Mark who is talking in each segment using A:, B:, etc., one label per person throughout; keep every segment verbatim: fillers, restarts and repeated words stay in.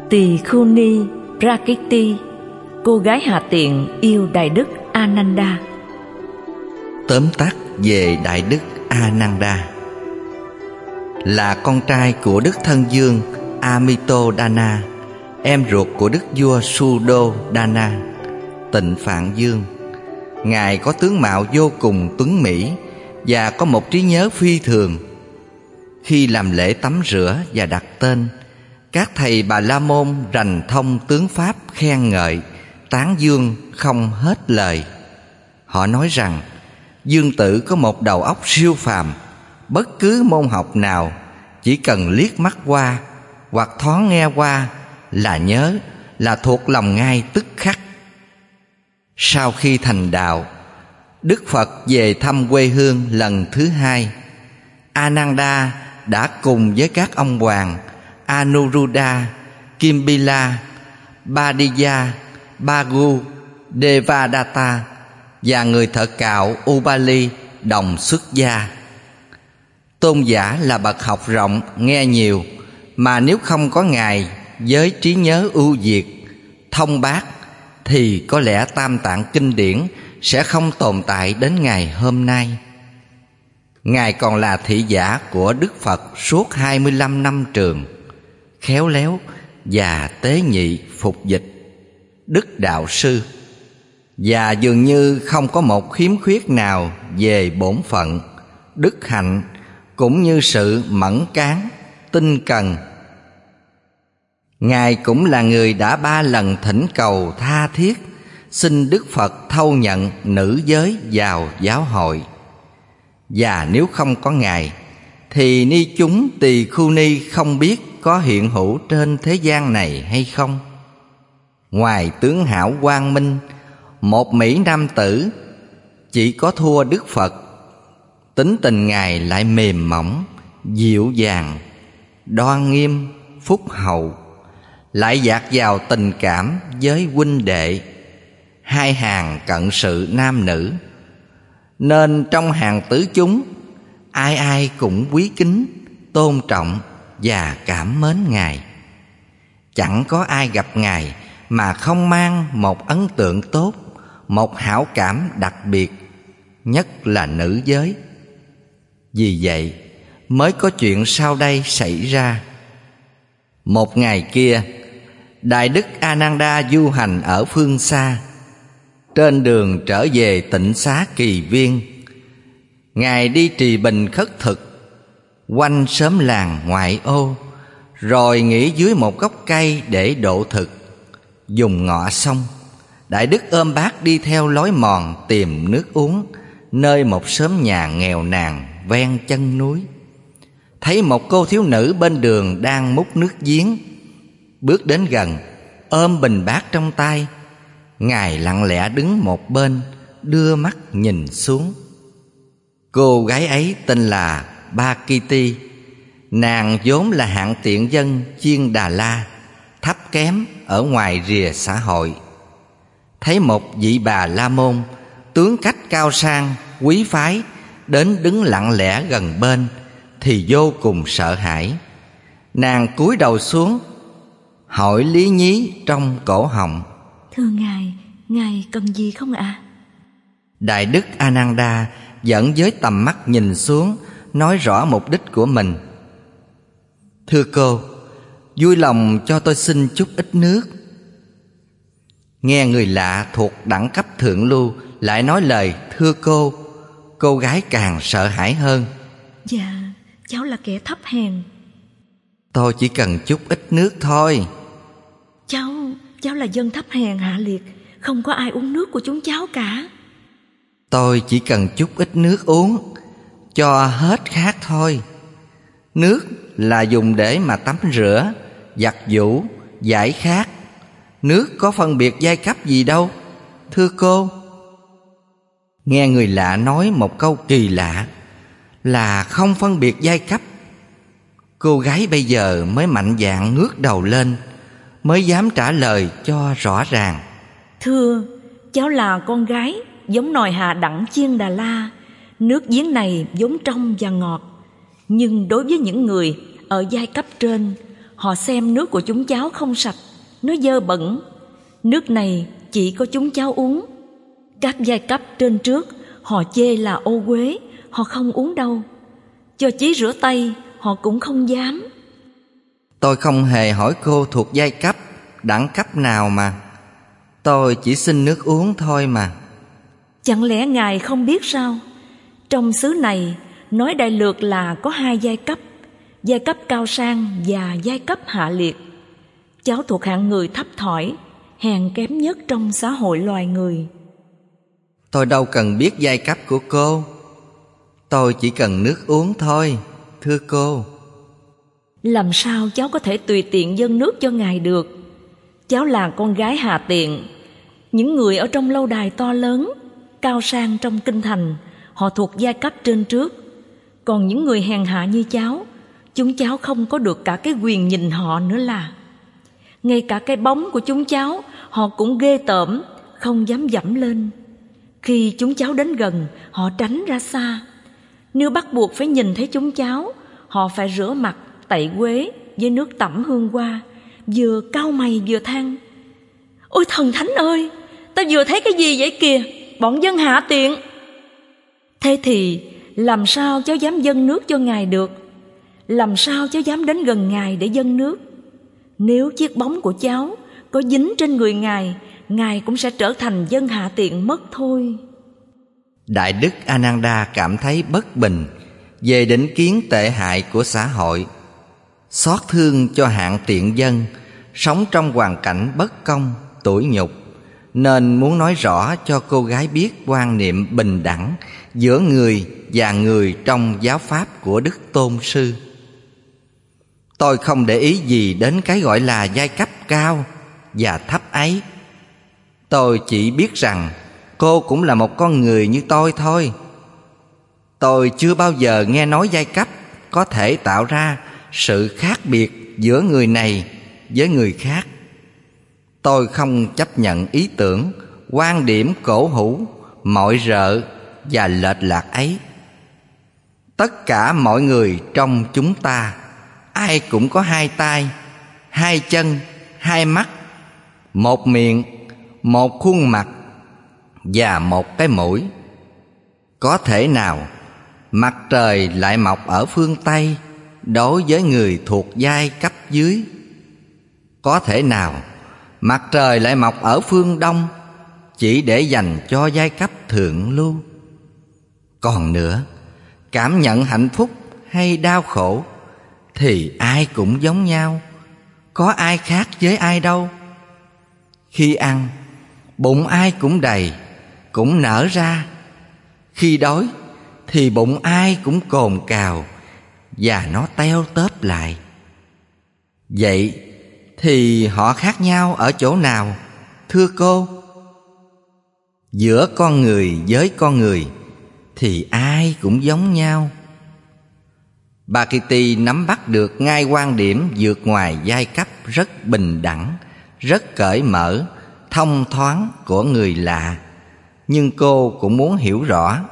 A: Tỳ Khưu Ni Prakiti, cô gái hạ tiện yêu Đại Đức Ananda.
B: Tóm tắt về Đại Đức Ananda. Là con trai của Đức Thân Dương Amitodana, em ruột của Đức vua Suddhodana, Tịnh Phạn Dương. Ngài có tướng mạo vô cùng tuấn mỹ và có một trí nhớ phi thường. Khi làm lễ tắm rửa và đặt tên, các thầy Bà La Môn rành thông tướng pháp khen ngợi, tán dương không hết lời. Họ nói rằng Dương Tử có một đầu óc siêu phàm. Bất cứ môn học nào chỉ cần liếc mắt qua hoặc thoáng nghe qua là nhớ, là thuộc lòng ngay tức khắc. Sau khi thành đạo, Đức Phật về thăm quê hương lần thứ hai. Ananda đã cùng với các ông hoàng Anuruddha, Kimbila, Badiya, Bhagu, Devadatta và người thợ cạo Ubali đồng xuất gia. Tôn giả là bậc học rộng, nghe nhiều, mà nếu không có Ngài với trí nhớ ưu việt, thông bác, thì có lẽ Tam Tạng kinh điển sẽ không tồn tại đến ngày hôm nay. Ngài còn là thị giả của Đức Phật suốt hai mươi lăm năm trường, khéo léo và tế nhị phục dịch, Đức Đạo Sư, và dường như không có một khiếm khuyết nào về bổn phận, đức hạnh, cũng như sự mẫn cán, tinh cần. Ngài cũng là người đã ba lần thỉnh cầu tha thiết xin Đức Phật thâu nhận nữ giới vào giáo hội. Và nếu không có Ngài thì ni chúng Tỳ Khưu Ni không biết có hiện hữu trên thế gian này hay không. Ngoài tướng hảo quang minh, một mỹ nam tử, chỉ có thua Đức Phật. Tính tình Ngài lại mềm mỏng, dịu dàng, đoan nghiêm, phúc hậu, lại dạt vào tình cảm với huynh đệ, hai hàng cận sự nam nữ, nên trong hàng tứ chúng, ai ai cũng quý kính, tôn trọng và cảm mến Ngài. Chẳng có ai gặp Ngài mà không mang một ấn tượng tốt, một hảo cảm đặc biệt, nhất là nữ giới. Vì vậy mới có chuyện sau đây xảy ra. Một ngày kia, Đại Đức Ananda du hành ở phương xa. Trên đường trở về tịnh xá Kỳ Viên, Ngài đi trì bình khất thực quanh xóm làng ngoại ô, rồi nghỉ dưới một gốc cây để độ thực. Dùng ngọ xong, Đại Đức ôm bát đi theo lối mòn tìm nước uống nơi một xóm nhà nghèo nàn ven chân núi. Thấy một cô thiếu nữ bên đường đang múc nước giếng. Bước đến gần, ôm bình bát trong tay. Ngài lặng lẽ đứng một bên, đưa mắt nhìn xuống. Cô gái ấy tên là Bhakiti. Nàng vốn là hạng tiện dân chiên Đà La, thấp kém ở ngoài rìa xã hội. Thấy một vị bà La Môn, tướng cách cao sang, quý phái, đến đứng lặng lẽ gần bên, thì vô cùng sợ hãi. Nàng cúi đầu xuống, hỏi lý nhí trong cổ họng:
A: Thưa Ngài, Ngài cần gì không ạ? À?
B: Đại Đức Ananda vẫn với tầm mắt nhìn xuống, nói rõ mục đích của mình: Thưa cô, vui lòng cho tôi xin chút ít nước. Nghe người lạ thuộc đẳng cấp thượng lưu lại nói lời thưa cô, cô gái càng sợ hãi hơn.
A: Dạ, cháu là kẻ thấp hèn.
B: Tôi chỉ cần chút ít nước thôi.
A: Cháu, cháu là dân thấp hèn hạ liệt, không có ai uống nước của chúng cháu cả.
B: Tôi chỉ cần chút ít nước uống, cho hết khát thôi. Nước là dùng để mà tắm rửa, giặt giũ, giải khát. Nước có phân biệt giai cấp gì đâu, thưa cô. Nghe người lạ nói một câu kỳ lạ là không phân biệt giai cấp. Cô gái bây giờ mới mạnh dạn ngước đầu lên, mới dám trả lời cho rõ ràng:
A: Thưa, cháu là con gái giống nòi hạ đẳng chiên Đà La. Nước giếng này vốn trong và ngọt, nhưng đối với những người ở giai cấp trên, họ xem nước của chúng cháu không sạch, nó dơ bẩn. Nước này chỉ có chúng cháu uống. Các giai cấp trên trước họ chê là ô uế, họ không uống đâu. Cho chí rửa tay họ cũng không dám.
B: Tôi không hề hỏi cô thuộc giai cấp, đẳng cấp nào mà. Tôi chỉ xin nước uống thôi mà.
A: Chẳng lẽ ngài không biết sao? Trong xứ này nói đại lược là có hai giai cấp, giai cấp cao sang và giai cấp hạ liệt. Cháu thuộc hạng người thấp thỏi, hèn kém nhất trong xã hội loài người.
B: Tôi đâu cần biết giai cấp của cô. Tôi chỉ cần nước uống thôi, thưa cô.
A: Làm sao cháu có thể tùy tiện dâng nước cho ngài được? Cháu là con gái hạ tiện. Những người ở trong lâu đài to lớn, cao sang trong kinh thành, họ thuộc giai cấp trên trước. Còn những người hèn hạ như cháu, chúng cháu không có được cả cái quyền nhìn họ nữa là. Ngay cả cái bóng của chúng cháu, họ cũng ghê tởm, không dám dẫm lên. Khi chúng cháu đến gần, họ tránh ra xa. Nếu bắt buộc phải nhìn thấy chúng cháu, họ phải rửa mặt, tẩy uế với nước tẩm hương hoa, vừa cau mày vừa than: ôi thần thánh ơi, ta vừa thấy cái gì vậy kìa, bọn dân hạ tiện. Thế thì làm sao cháu dám dâng nước cho ngài được? Làm sao cháu dám đến gần ngài để dâng nước? Nếu chiếc bóng của cháu có dính trên người ngài, ngài cũng sẽ trở thành dân hạ tiện mất thôi.
B: Đại đức Ananda cảm thấy bất bình về định kiến tệ hại của xã hội, xót thương cho hạng tiện dân sống trong hoàn cảnh bất công, tủi nhục, nên muốn nói rõ cho cô gái biết quan niệm bình đẳng giữa người và người trong giáo pháp của Đức Tôn Sư. Tôi không để ý gì đến cái gọi là giai cấp cao và thấp ấy. Tôi chỉ biết rằng cô cũng là một con người như tôi thôi. Tôi chưa bao giờ nghe nói giai cấp có thể tạo ra sự khác biệt giữa người này với người khác. Tôi không chấp nhận ý tưởng, quan điểm cổ hủ, mọi rợ và lệch lạc ấy. Tất cả mọi người trong chúng ta, ai cũng có hai tay, hai chân, hai mắt, một miệng, một khuôn mặt và một cái mũi. Có thể nào mặt trời lại mọc ở phương Tây đối với người thuộc giai cấp dưới? Có thể nào mặt trời lại mọc ở phương Đông chỉ để dành cho giai cấp thượng lưu? Còn nữa, cảm nhận hạnh phúc hay đau khổ thì ai cũng giống nhau, có ai khác với ai đâu. Khi ăn, bụng ai cũng đầy, cũng nở ra. Khi đói thì bụng ai cũng cồn cào và nó teo tóp lại. Vậy thì họ khác nhau ở chỗ nào, thưa cô? Giữa con người với con người thì ai cũng giống nhau. Bà Kitty nắm bắt được ngay quan điểm vượt ngoài giai cấp rất bình đẳng, rất cởi mở, thông thoáng của người lạ. Nhưng cô cũng muốn hiểu rõ.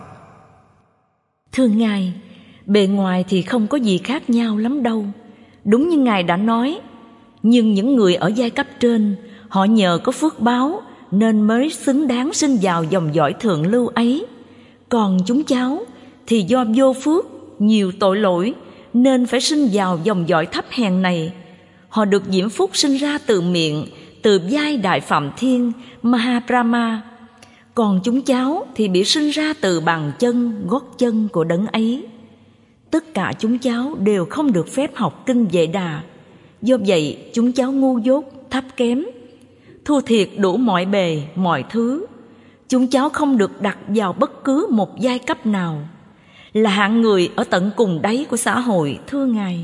A: Thưa ngài, bề ngoài thì không có gì khác nhau lắm đâu, đúng như ngài đã nói. Nhưng những người ở giai cấp trên, họ nhờ có phước báo nên mới xứng đáng sinh vào dòng dõi thượng lưu ấy. Còn chúng cháu thì do vô phước, nhiều tội lỗi nên phải sinh vào dòng dõi thấp hèn này. Họ được diễm phúc sinh ra từ miệng, từ vai Đại Phạm Thiên Mahabrahma. Còn chúng cháu thì bị sinh ra từ bàn chân, gót chân của đấng ấy. Tất cả chúng cháu đều không được phép học kinh Vệ Đà. Do vậy chúng cháu ngu dốt, thấp kém, thua thiệt đủ mọi bề, mọi thứ. Chúng cháu không được đặt vào bất cứ một giai cấp nào, là hạng người ở tận cùng đáy của xã hội, thưa ngài.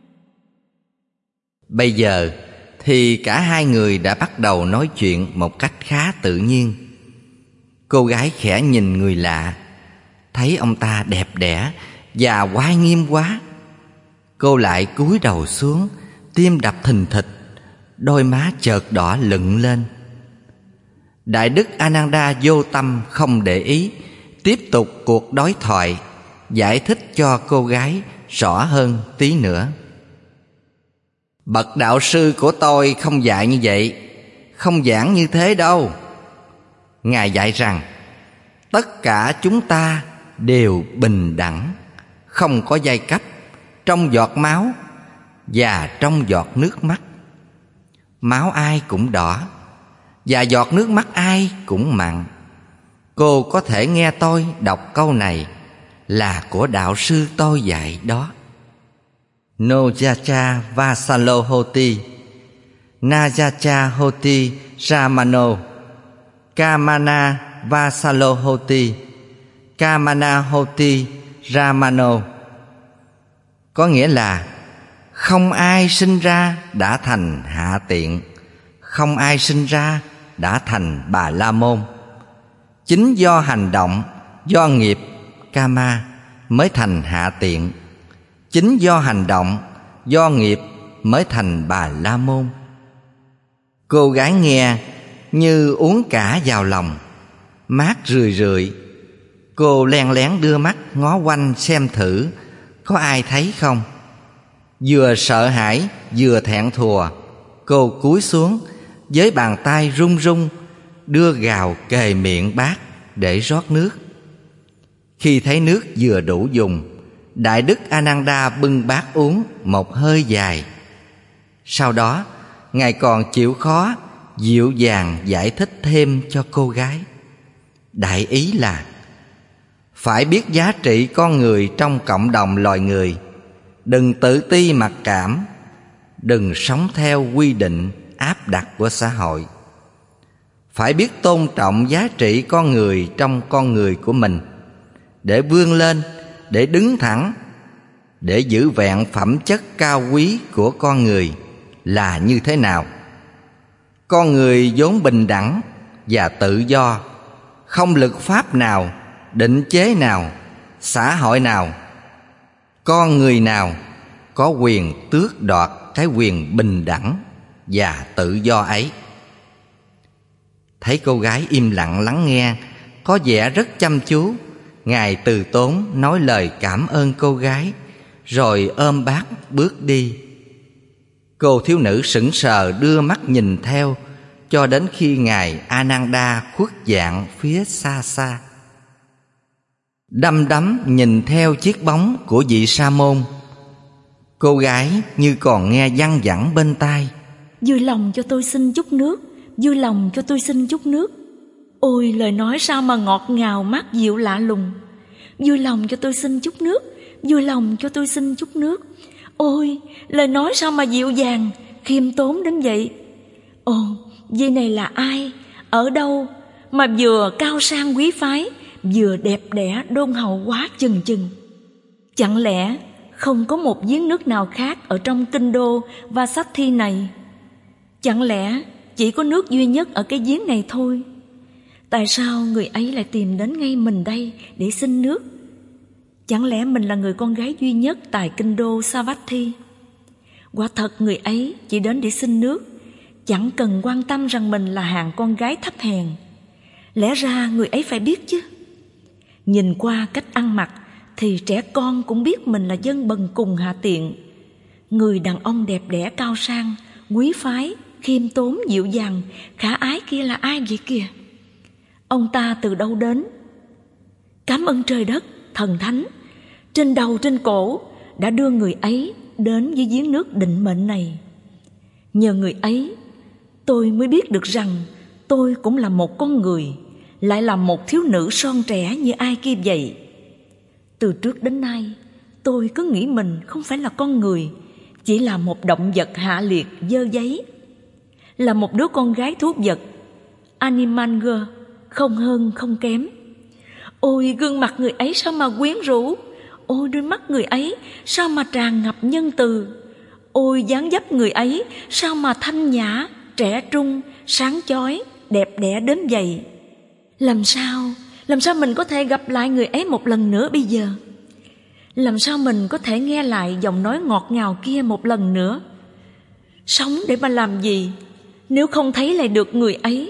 B: Bây giờ thì cả hai người đã bắt đầu nói chuyện một cách khá tự nhiên. Cô gái khẽ nhìn người lạ, thấy ông ta đẹp đẽ và oai nghiêm quá. Cô lại cúi đầu xuống, tim đập thình thịch, đôi má chợt đỏ lựng lên. Đại đức Ananda vô tâm không để ý, tiếp tục cuộc đối thoại, giải thích cho cô gái rõ hơn tí nữa. Bậc đạo sư của tôi không dạy như vậy, không giảng như thế đâu. Ngài dạy rằng tất cả chúng ta đều bình đẳng, không có giai cấp trong giọt máu và trong giọt nước mắt. Máu ai cũng đỏ và giọt nước mắt ai cũng mặn. Cô có thể nghe tôi đọc câu này là của đạo sư tôi dạy đó. Nojacha Vasalo Hoti Najacha Hoti Ramano Kamana Vasalo Hoti Kamana Hoti Ramano. Có nghĩa là không ai sinh ra đã thành hạ tiện, không ai sinh ra đã thành Bà La Môn. Chính do hành động, do nghiệp Kama mới thành hạ tiện. Chính do hành động, do nghiệp mới thành Bà La Môn. Cô gái nghe như uống cả vào lòng, mát rười rượi. Cô len lén đưa mắt ngó quanh xem thử có ai thấy không. Vừa sợ hãi vừa thẹn thùa, cô cúi xuống với bàn tay run run đưa gào kề miệng bát để rót nước. Khi thấy nước vừa đủ dùng, Đại đức Ananda bưng bát uống một hơi dài. Sau đó Ngài còn chịu khó dịu dàng giải thích thêm cho cô gái. Đại ý là phải biết giá trị con người trong cộng đồng loài người, đừng tự ti mặc cảm, đừng sống theo quy định áp đặt của xã hội. Phải biết tôn trọng giá trị con người trong con người của mình, để vươn lên, để đứng thẳng, để giữ vẹn phẩm chất cao quý của con người là như thế nào. Con người vốn bình đẳng và tự do, không luật pháp nào, định chế nào, xã hội nào, con người nào có quyền tước đoạt cái quyền bình đẳng và tự do ấy. Thấy cô gái im lặng lắng nghe, có vẻ rất chăm chú, Ngài từ tốn nói lời cảm ơn cô gái, rồi ôm bát bước đi. Cô thiếu nữ sững sờ đưa mắt nhìn theo cho đến khi Ngài Ananda khuất dạng phía xa xa. Đăm đắm nhìn theo chiếc bóng của vị sa môn, cô gái như còn nghe văng vẳng bên tai:
A: Vui lòng cho tôi xin chút nước, vui lòng cho tôi xin chút nước. Ôi, lời nói sao mà ngọt ngào mát dịu lạ lùng. Vui lòng cho tôi xin chút nước, vui lòng cho tôi xin chút nước. Ôi, lời nói sao mà dịu dàng, khiêm tốn đến vậy. Ồ, vị này là ai, ở đâu mà vừa cao sang quý phái, vừa đẹp đẽ đôn hậu quá chừng chừng. Chẳng lẽ không có một giếng nước nào khác ở trong kinh đô Vasathi này? Chẳng lẽ chỉ có nước duy nhất ở cái giếng này thôi? Tại sao người ấy lại tìm đến ngay mình đây để xin nước? Chẳng lẽ mình là người con gái duy nhất tại kinh đô Savatthi? Quả thật người ấy chỉ đến để xin nước, chẳng cần quan tâm rằng mình là hạng con gái thấp hèn. Lẽ ra người ấy phải biết chứ. Nhìn qua cách ăn mặc thì trẻ con cũng biết mình là dân bần cùng hạ tiện. Người đàn ông đẹp đẽ cao sang, quý phái, khiêm tốn, dịu dàng, khả ái kia là ai vậy kìa? Ông ta từ đâu đến? Cảm ơn trời đất, thần thánh, trên đầu trên cổ đã đưa người ấy đến với giếng nước định mệnh này. Nhờ người ấy, tôi mới biết được rằng tôi cũng là một con người, lại là một thiếu nữ son trẻ như ai kia vậy. Từ trước đến nay, tôi cứ nghĩ mình không phải là con người, chỉ là một động vật hạ liệt dơ giấy, là một đứa con gái thú vật, animal girl, không hơn không kém. Ôi, gương mặt người ấy sao mà quyến rũ. Ôi, đôi mắt người ấy sao mà tràn ngập nhân từ. Ôi, dáng dấp người ấy sao mà thanh nhã, trẻ trung, sáng chói, đẹp đẽ đến vậy. Làm sao, làm sao mình có thể gặp lại người ấy một lần nữa bây giờ? Làm sao mình có thể nghe lại giọng nói ngọt ngào kia một lần nữa? Sống để mà làm gì nếu không thấy lại được người ấy?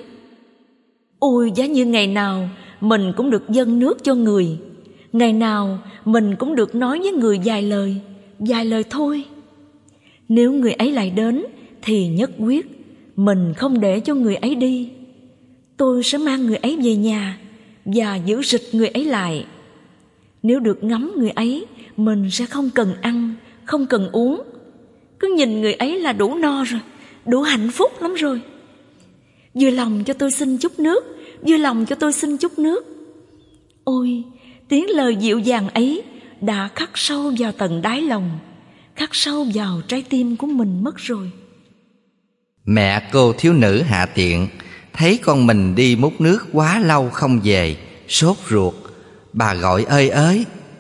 A: Ôi, giá như ngày nào mình cũng được dâng nước cho người, ngày nào mình cũng được nói với người vài lời, vài lời thôi. Nếu người ấy lại đến thì nhất quyết mình không để cho người ấy đi. Tôi sẽ mang người ấy về nhà và giữ rịch người ấy lại. Nếu được ngắm người ấy, mình sẽ không cần ăn, không cần uống. Cứ nhìn người ấy là đủ no rồi, đủ hạnh phúc lắm rồi. Vui lòng cho tôi xin chút nước, vui lòng cho tôi xin chút nước. Ôi, tiếng lời dịu dàng ấy đã khắc sâu vào tận đáy lòng, khắc sâu vào trái tim của mình mất rồi.
B: Mẹ cô thiếu nữ Hạ Tiện thấy con mình đi múc nước quá lâu không về, sốt ruột. Bà gọi ơi ới: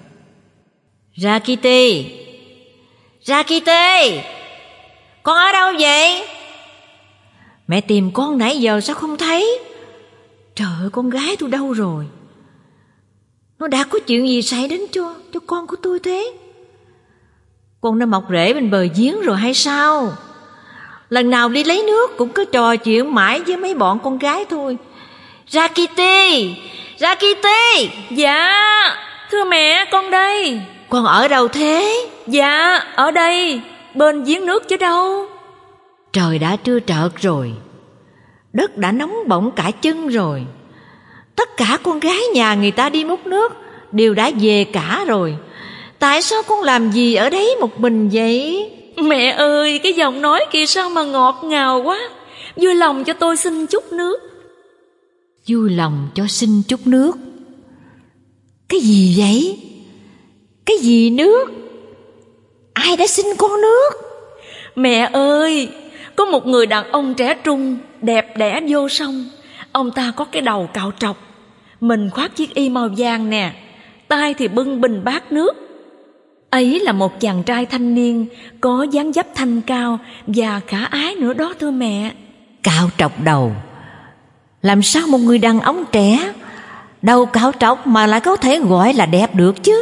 C: Rakity, Rakity, con ở đâu vậy? Mẹ tìm con nãy giờ sao không thấy? Trời ơi, con gái tôi đâu rồi? Nó đã có chuyện gì xảy đến cho cho con của tôi thế? Con đã mọc rễ bên bờ giếng rồi hay sao? Lần nào đi lấy nước cũng cứ trò chuyện mãi với mấy bọn con gái thôi. Rakity, Rakity.
A: Dạ, thưa mẹ, con đây.
C: Con ở đâu thế?
A: Dạ, ở đây, bên giếng nước chứ đâu.
C: Trời đã trưa trợt rồi, đất đã nóng bỏng cả chân rồi. Tất cả con gái nhà người ta đi múc nước đều đã về cả rồi. Tại sao con làm gì ở đấy một mình vậy?
A: Mẹ ơi, cái giọng nói kia sao mà ngọt ngào quá. Vui lòng cho tôi xin chút nước.
C: Vui lòng cho xin chút nước? Cái gì vậy? Cái gì nước? Ai đã xin con nước?
A: Mẹ ơi, có một người đàn ông trẻ trung, đẹp đẽ vô song. Ông ta có cái đầu cạo trọc, mình khoác chiếc y màu vàng nè, tay thì bưng bình bát nước. Ấy là một chàng trai thanh niên, có dáng dấp thanh cao và khả ái nữa đó thưa mẹ.
C: Cạo trọc đầu? Làm sao một người đàn ông trẻ đầu cạo trọc mà lại có thể gọi là đẹp được chứ?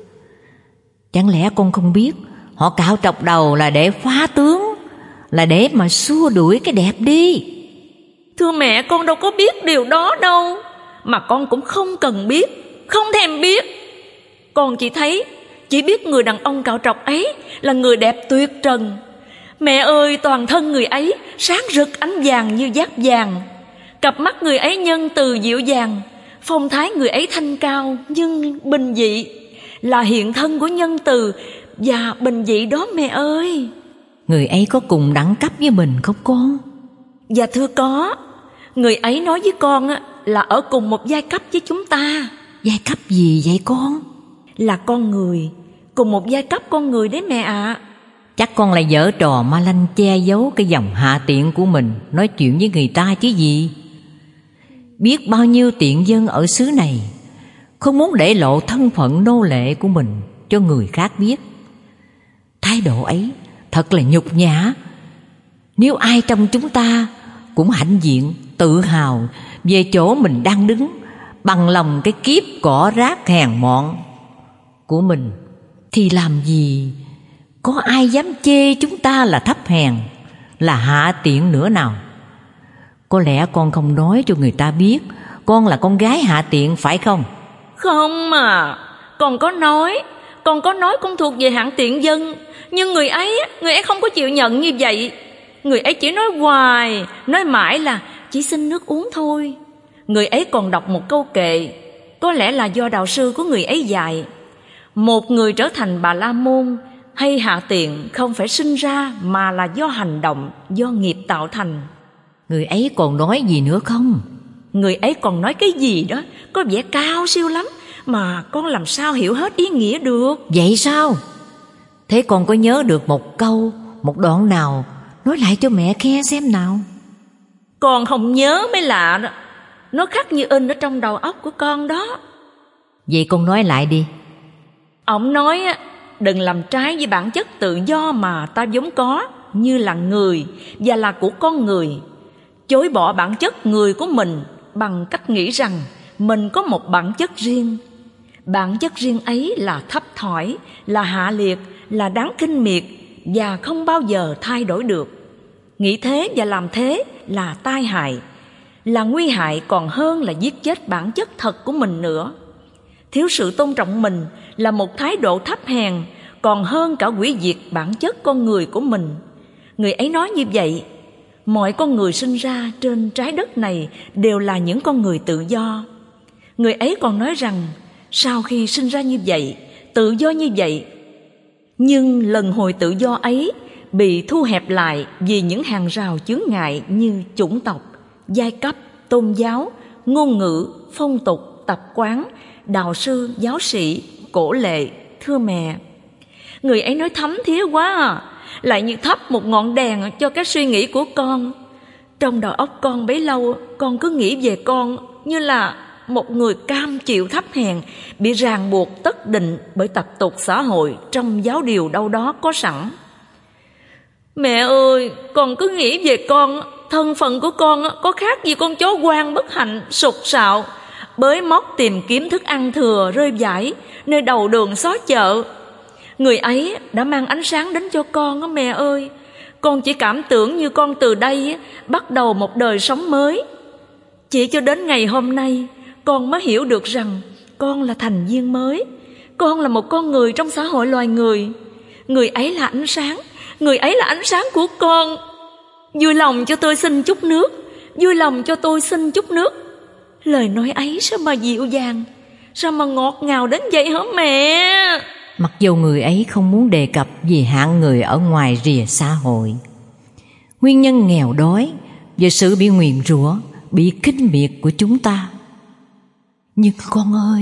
C: Chẳng lẽ con không biết họ cạo trọc đầu là để phá tướng, là để mà xua đuổi cái đẹp đi?
A: Thưa mẹ, con đâu có biết điều đó đâu. Mà con cũng không cần biết, không thèm biết. Con chỉ thấy, chỉ biết người đàn ông cạo trọc ấy là người đẹp tuyệt trần. Mẹ ơi, toàn thân người ấy sáng rực ánh vàng như giáp vàng. Cặp mắt người ấy nhân từ dịu dàng, phong thái người ấy thanh cao nhưng bình dị, là hiện thân của nhân từ và bình dị đó mẹ ơi.
C: Người ấy có cùng đẳng cấp với mình không con?
A: Dạ thưa có. Người ấy nói với con là ở cùng một giai cấp với chúng ta.
C: Giai cấp gì vậy con?
A: Là con người, cùng một giai cấp con người đấy mẹ ạ. À.
C: Chắc con lại giở trò ma lanh che giấu cái dòng hạ tiện của mình, nói chuyện với người ta chứ gì. Biết bao nhiêu tiện dân ở xứ này không muốn để lộ thân phận nô lệ của mình cho người khác biết. Thái độ ấy thật là nhục nhã. Nếu ai trong chúng ta cũng hãnh diện, tự hào về chỗ mình đang đứng, bằng lòng cái kiếp cỏ rác hèn mọn của mình, thì làm gì có ai dám chê chúng ta là thấp hèn, là hạ tiện nữa nào. Có lẽ con không nói cho người ta biết con là con gái hạ tiện phải không?
A: Không mà, con có nói. Con có nói con thuộc về hạng tiện dân. Nhưng người ấy, người ấy không có chịu nhận như vậy. Người ấy chỉ nói hoài, nói mãi là chỉ xin nước uống thôi. Người ấy còn đọc một câu kệ, có lẽ là do đạo sư của người ấy dạy: một người trở thành Bà La Môn hay hạ tiện không phải sinh ra, mà là do hành động, do nghiệp tạo thành.
C: Người ấy còn nói gì nữa không?
A: Người ấy còn nói cái gì đó có vẻ cao siêu lắm, mà con làm sao hiểu hết ý nghĩa được.
C: Vậy sao? Thế con có nhớ được một câu, một đoạn nào? Nói lại cho mẹ nghe xem nào.
A: Con không nhớ mới lạ đó. Nó khắc như in ở trong đầu óc của con đó.
C: Vậy con nói lại đi.
A: Ông nói đừng làm trái với bản chất tự do mà ta vốn có, như là người và là của con người. Chối bỏ bản chất người của mình bằng cách nghĩ rằng mình có một bản chất riêng. Bản chất riêng ấy là thấp thỏi, là hạ liệt, là đáng khinh miệt và không bao giờ thay đổi được. Nghĩ thế và làm thế là tai hại, là nguy hại còn hơn là giết chết bản chất thật của mình nữa. Thiếu sự tôn trọng mình là một thái độ thấp hèn, còn hơn cả hủy diệt bản chất con người của mình. Người ấy nói như vậy, mọi con người sinh ra trên trái đất này đều là những con người tự do. Người ấy còn nói rằng sau khi sinh ra như vậy, tự do như vậy, nhưng lần hồi tự do ấy bị thu hẹp lại vì những hàng rào chướng ngại như chủng tộc, giai cấp, tôn giáo, ngôn ngữ, phong tục, tập quán, đạo sư, giáo sĩ, cổ lệ. Thưa mẹ, người ấy nói thấm thía quá à, lại như thắp một ngọn đèn cho các suy nghĩ của con. Trong đầu óc con bấy lâu, con cứ nghĩ về con như là một người cam chịu thấp hèn, bị ràng buộc tất định bởi tập tục xã hội trong giáo điều đâu đó có sẵn. Mẹ ơi, con cứ nghĩ về con, thân phận của con có khác gì con chó hoang bất hạnh, sục sạo, bới móc tìm kiếm thức ăn thừa rơi vãi nơi đầu đường xó chợ. Người ấy đã mang ánh sáng đến cho con á mẹ ơi. Con chỉ cảm tưởng như con từ đây bắt đầu một đời sống mới. Chỉ cho đến ngày hôm nay, con mới hiểu được rằng con là thành viên mới. Con là một con người trong xã hội loài người. Người ấy là ánh sáng, người ấy là ánh sáng của con. Vui lòng cho tôi xin chút nước, vui lòng cho tôi xin chút nước. Lời nói ấy sao mà dịu dàng, sao mà ngọt ngào đến vậy hả mẹ?
C: Mặc dù người ấy không muốn đề cập về hạng người ở ngoài rìa xã hội, nguyên nhân nghèo đói và sự bị nguyền rủa, bị khinh miệt của chúng ta. Nhưng con ơi,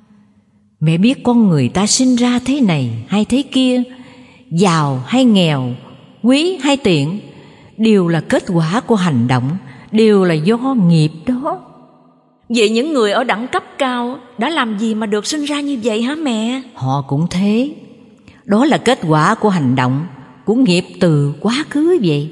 C: mẹ biết con người ta sinh ra thế này hay thế kia, giàu hay nghèo, quý hay tiện, đều là kết quả của hành động, đều là do nghiệp đó.
A: Vậy những người ở đẳng cấp cao đã làm gì mà được sinh ra như vậy hả mẹ?
C: Họ cũng thế. Đó là kết quả của hành động, của nghiệp từ quá khứ vậy.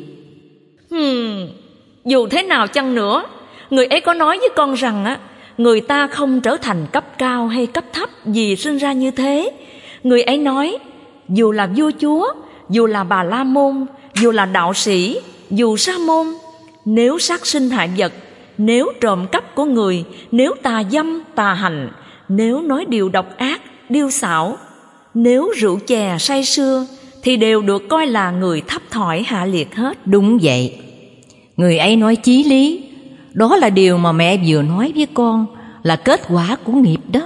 A: Hmm, dù thế nào chăng nữa, người ấy có nói với con rằng á, người ta không trở thành cấp cao hay cấp thấp vì sinh ra như thế. Người ấy nói, dù là vua chúa, dù là bà la môn, dù là đạo sĩ, dù sa môn, nếu sát sinh hại vật, nếu trộm cắp của người, nếu tà dâm, tà hành, nếu nói điều độc ác, điêu xảo, nếu rượu chè say sưa, thì đều được coi là người thấp thỏi hạ liệt hết.
C: Đúng vậy, người ấy nói chí lý. Đó là điều mà mẹ vừa nói với con, là kết quả của nghiệp đó.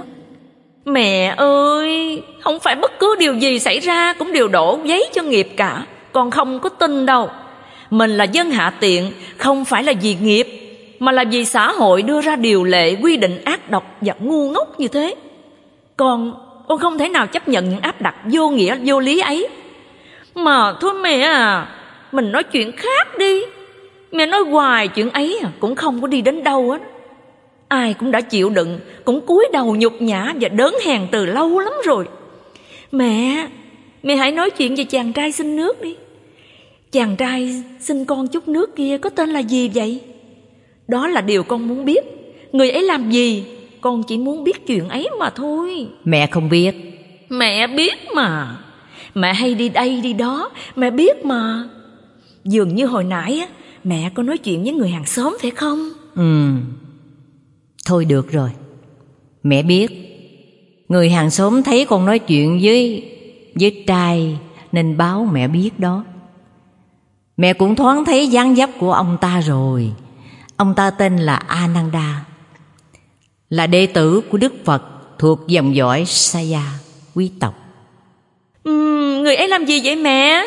A: Mẹ ơi, không phải bất cứ điều gì xảy ra cũng đều đổ giấy cho nghiệp cả. Con không có tin đâu. Mình là dân hạ tiện, không phải là vì nghiệp, mà là vì xã hội đưa ra điều lệ quy định ác độc và ngu ngốc như thế. Con, con không thể nào chấp nhận những áp đặt vô nghĩa vô lý ấy. Mà thôi mẹ à, mình nói chuyện khác đi. Mẹ nói hoài chuyện ấy à, cũng không có đi đến đâu hết. Ai cũng đã chịu đựng, cũng cúi đầu nhục nhã và đớn hèn từ lâu lắm rồi. Mẹ, mẹ hãy nói chuyện về chàng trai xin nước đi. Chàng trai xin con chút nước kia có tên là gì vậy? Đó là điều con muốn biết. Người ấy làm gì? Con chỉ muốn biết chuyện ấy mà thôi.
C: Mẹ không biết.
A: Mẹ biết mà. Mẹ hay đi đây đi đó, mẹ biết mà. Dường như hồi nãy á, mẹ có nói chuyện với người hàng xóm phải không?
C: Ừ. Thôi được rồi, mẹ biết. Người hàng xóm thấy con nói chuyện với với trai nên báo mẹ biết đó. Mẹ cũng thoáng thấy dáng dấp của ông ta rồi. Ông ta tên là Ananda, là đệ tử của Đức Phật, thuộc dòng dõi Saya quý tộc.
A: Ừ, người ấy làm gì vậy mẹ?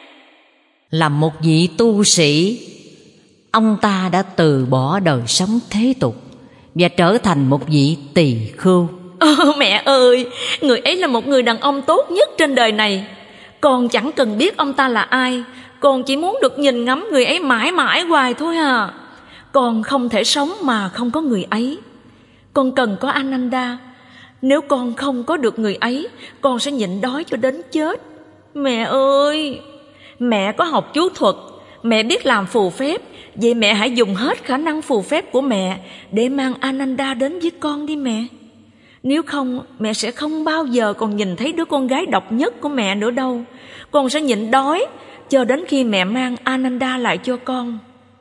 C: Là một vị tu sĩ. Ông ta đã từ bỏ đời sống thế tục và trở thành một vị tỳ khưu.
A: Ờ, mẹ ơi, người ấy là một người đàn ông tốt nhất trên đời này. Con chẳng cần biết ông ta là ai, con chỉ muốn được nhìn ngắm người ấy mãi mãi hoài thôi à. Con không thể sống mà không có người ấy. Con cần có Ananda. Nếu con không có được người ấy, con sẽ nhịn đói cho đến chết. Mẹ ơi, mẹ có học chú thuật, mẹ biết làm phù phép. Vậy mẹ hãy dùng hết khả năng phù phép của mẹ để mang Ananda đến với con đi mẹ. Nếu không, mẹ sẽ không bao giờ còn nhìn thấy đứa con gái độc nhất của mẹ nữa đâu. Con sẽ nhịn đói cho đến khi mẹ mang Ananda lại cho con.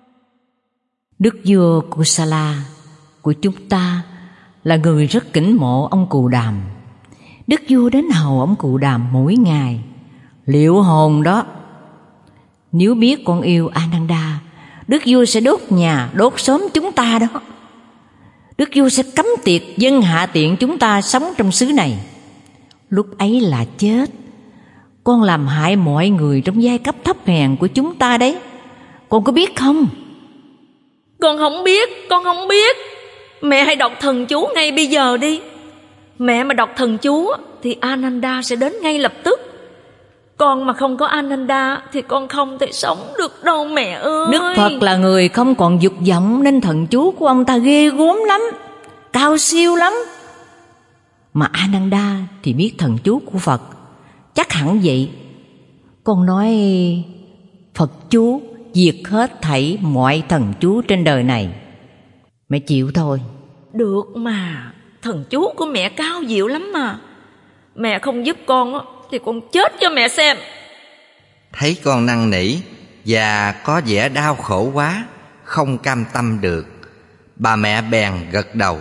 C: Đức vua Kusala của chúng ta là người rất kính mộ ông Cù Đàm. Đức vua đến hầu ông Cụ Đàm mỗi ngày. Liệu hồn đó, nếu biết con yêu Ananda, đức vua sẽ đốt nhà, đốt xóm chúng ta đó. Đức vua sẽ cấm tiệc dân hạ tiện chúng ta sống trong xứ này. Lúc ấy là chết. Con làm hại mọi người trong giai cấp thấp hèn của chúng ta đấy. Con có biết không?
A: Con không biết, con không biết. Mẹ hãy đọc thần chú ngay bây giờ đi. Mẹ mà đọc thần chú thì Ananda sẽ đến ngay lập tức. Con mà không có Ananda thì con không thể sống được đâu mẹ ơi.
C: Đức Phật là người không còn dục vọng, nên thần chú của ông ta ghê gớm lắm, cao siêu lắm. Mà Ananda thì biết thần chú của Phật. Chắc hẳn vậy. Con nói Phật chú diệt hết thảy mọi thần chú trên đời này. Mẹ chịu thôi.
A: Được mà, thần chú của mẹ cao diệu lắm mà. Mẹ không giúp con thì con chết cho mẹ xem.
B: Thấy con năn nỉ và có vẻ đau khổ quá, không cam tâm được, bà mẹ bèn gật đầu.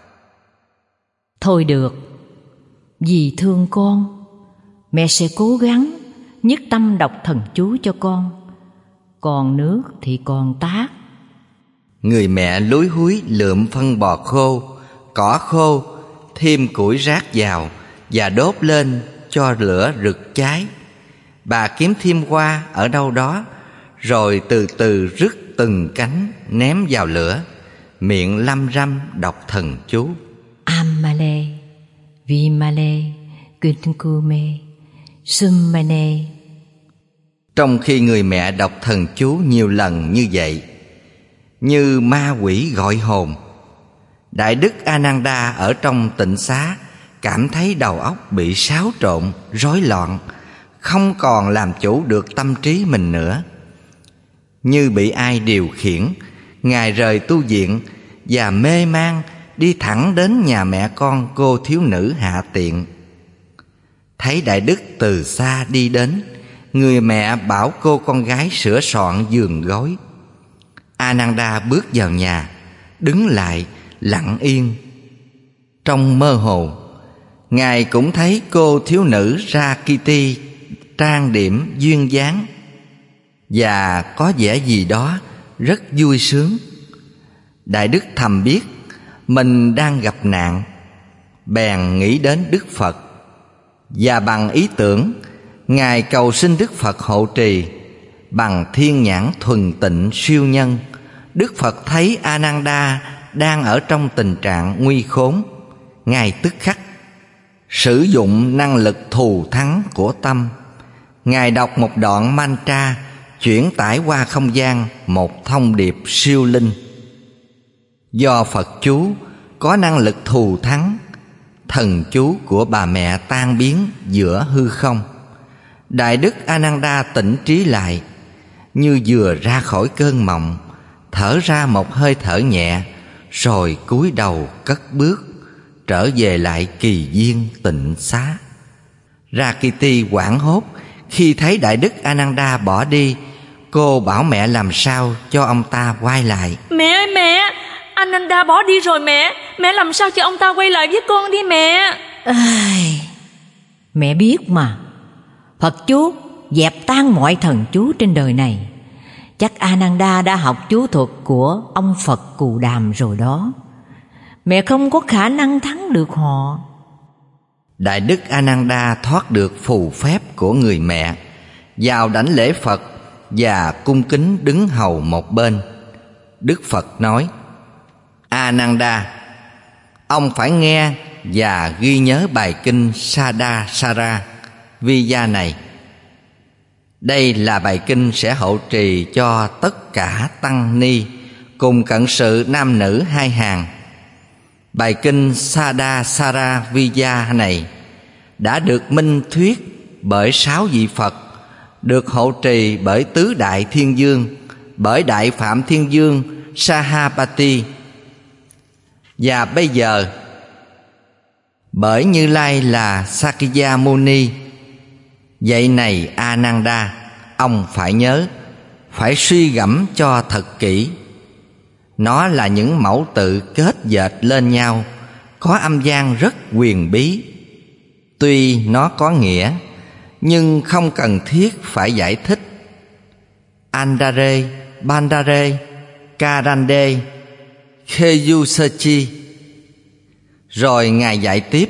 C: Thôi được, vì thương con, mẹ sẽ cố gắng nhất tâm đọc thần chú cho con. Còn nước thì còn tát.
B: Người mẹ lúi húi lượm phân bò khô, cỏ khô, thêm củi rác vào và đốt lên cho lửa rực cháy. Bà kiếm thêm hoa ở đâu đó, rồi từ từ rứt từng cánh ném vào lửa, miệng lăm răm đọc thần chú.
C: Amale, Vimale, Kunkume, Summane.
B: Trong khi người mẹ đọc thần chú nhiều lần như vậy, như ma quỷ gọi hồn, Đại đức Ananda ở trong tịnh xá cảm thấy đầu óc bị xáo trộn, rối loạn, không còn làm chủ được tâm trí mình nữa. Như bị ai điều khiển, Ngài rời tu viện và mê man đi thẳng đến nhà mẹ con cô thiếu nữ hạ tiện. Thấy Đại đức từ xa đi đến, người mẹ bảo cô con gái sửa soạn giường gối. Ananda bước vào nhà, đứng lại lặng yên. Trong mơ hồ, Ngài cũng thấy cô thiếu nữ Rakiti trang điểm duyên dáng và có vẻ gì đó rất vui sướng. Đại đức thầm biết mình đang gặp nạn, bèn nghĩ đến Đức Phật, và bằng ý tưởng Ngài cầu xin Đức Phật hộ trì. Bằng thiên nhãn thuần tịnh siêu nhân, Đức Phật thấy Ananda đang ở trong tình trạng nguy khốn. Ngài tức khắc sử dụng năng lực thù thắng của tâm. Ngài đọc một đoạn mantra chuyển tải qua không gian một thông điệp siêu linh. Do Phật chú có năng lực thù thắng, thần chú của bà mẹ tan biến giữa hư không. Đại đức Ananda tỉnh trí lại, như vừa ra khỏi cơn mộng, thở ra một hơi thở nhẹ, rồi cúi đầu cất bước trở về lại kỳ viên tịnh xá. Rakiti hoảng hốt khi thấy Đại đức Ananda bỏ đi. Cô bảo mẹ làm sao cho ông ta quay lại.
A: Mẹ ơi mẹ, Ananda bỏ đi rồi mẹ. Mẹ làm sao cho ông ta quay lại với con đi mẹ.
C: Ai, mẹ biết mà, Phật chú dẹp tan mọi thần chú trên đời này. Chắc Ananda đã học chú thuật của ông Phật Cù Đàm rồi đó. Mẹ không có khả năng thắng được họ.
B: Đại đức Ananda thoát được phù phép của người mẹ, vào đảnh lễ Phật và cung kính đứng hầu một bên. Đức Phật nói: Ananda, ông phải nghe và ghi nhớ bài kinh Sadasara Vija này. Đây là bài kinh sẽ hộ trì cho tất cả tăng ni cùng cận sự nam nữ hai hàng. Bài kinh Sadasara Vija này đã được minh thuyết bởi sáu vị Phật, được hộ trì bởi tứ đại thiên vương, bởi đại phạm thiên vương Sahapati, và bây giờ bởi Như Lai là Sakya Muni. Vậy này Ananda, ông phải nhớ, phải suy gẫm cho thật kỹ. Nó là những mẫu tự kết dệt lên nhau, có âm gian rất huyền bí. Tuy nó có nghĩa, nhưng không cần thiết phải giải thích. Andare, Bandare, Karande, Kheyusachi. Rồi Ngài dạy tiếp: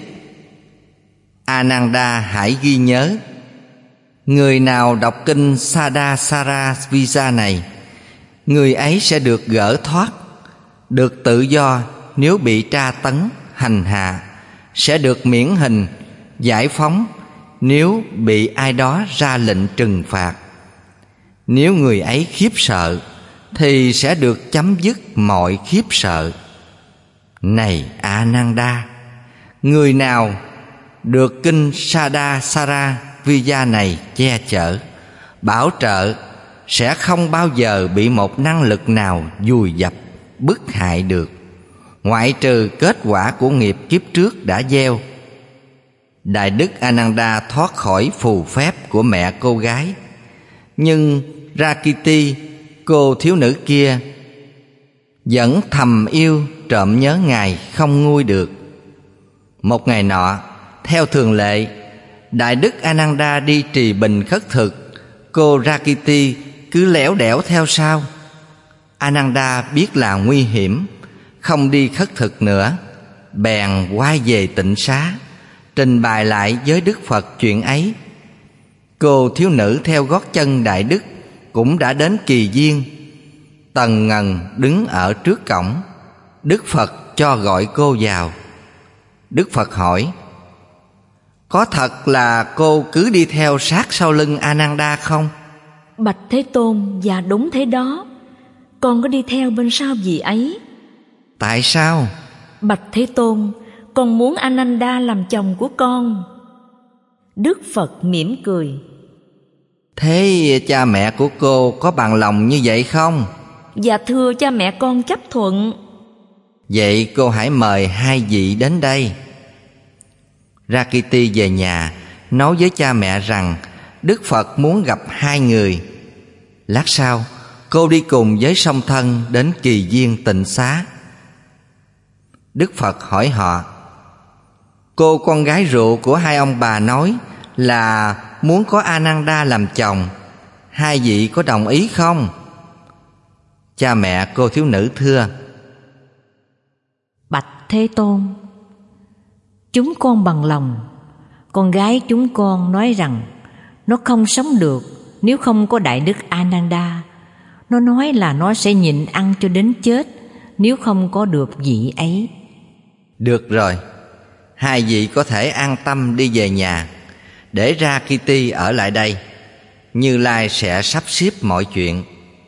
B: Ananda hãy ghi nhớ, người nào đọc kinh Sadasara Vija này, người ấy sẽ được gỡ thoát, được tự do nếu bị tra tấn, hành hạ, sẽ được miễn hình, giải phóng nếu bị ai đó ra lệnh trừng phạt. Nếu người ấy khiếp sợ thì sẽ được chấm dứt mọi khiếp sợ. Này Ananda, người nào được kinh Sadasara Vija này che chở, bảo trợ, sẽ không bao giờ bị một năng lực nào vùi dập, bức hại được, ngoại trừ kết quả của nghiệp kiếp trước đã gieo. Đại đức Ananda thoát khỏi phù phép của mẹ cô gái, nhưng Rakiti, cô thiếu nữ kia, vẫn thầm yêu trộm nhớ Ngài không nguôi được. Một ngày nọ, theo thường lệ, Đại đức Ananda đi trì bình khất thực, cô Rakiti cứ lẻo đẻo theo sau. Ananda biết là nguy hiểm, không đi khất thực nữa, bèn quay về tịnh xá, trình bày lại với Đức Phật chuyện ấy. Cô thiếu nữ theo gót chân Đại đức cũng đã đến Kỳ Viên. Tần ngần đứng ở trước cổng. Đức Phật cho gọi cô vào. Đức Phật hỏi: Có thật là cô cứ đi theo sát sau lưng Ananda không?
A: Bạch Thế Tôn, dạ đúng thế đó. Con có đi theo bên sau vị ấy.
B: Tại sao?
A: Bạch Thế Tôn, con muốn Ananda làm chồng của con. Đức Phật mỉm cười:
B: Thế cha mẹ của cô có bằng lòng như vậy không?
A: Dạ thưa cha mẹ con chấp thuận.
B: Vậy cô hãy mời hai vị đến đây. Rakiti về nhà nói với cha mẹ rằng Đức Phật muốn gặp hai người. Lát sau, cô đi cùng với song thân đến Kỳ Viên tịnh xá. Đức Phật hỏi họ: Cô con gái rượu của hai ông bà nói là muốn có Ananda làm chồng, hai vị có đồng ý không? Cha mẹ cô thiếu nữ thưa:
C: Bạch Thế Tôn, chúng con bằng lòng. Con gái chúng con nói rằng nó không sống được nếu không có Đại đức Ananda. Nó nói là nó sẽ nhịn ăn cho đến chết nếu không có được vị ấy.
B: Được rồi, hai vị có thể an tâm đi về nhà, để Rakiti ở lại đây. Như Lai sẽ sắp xếp mọi chuyện.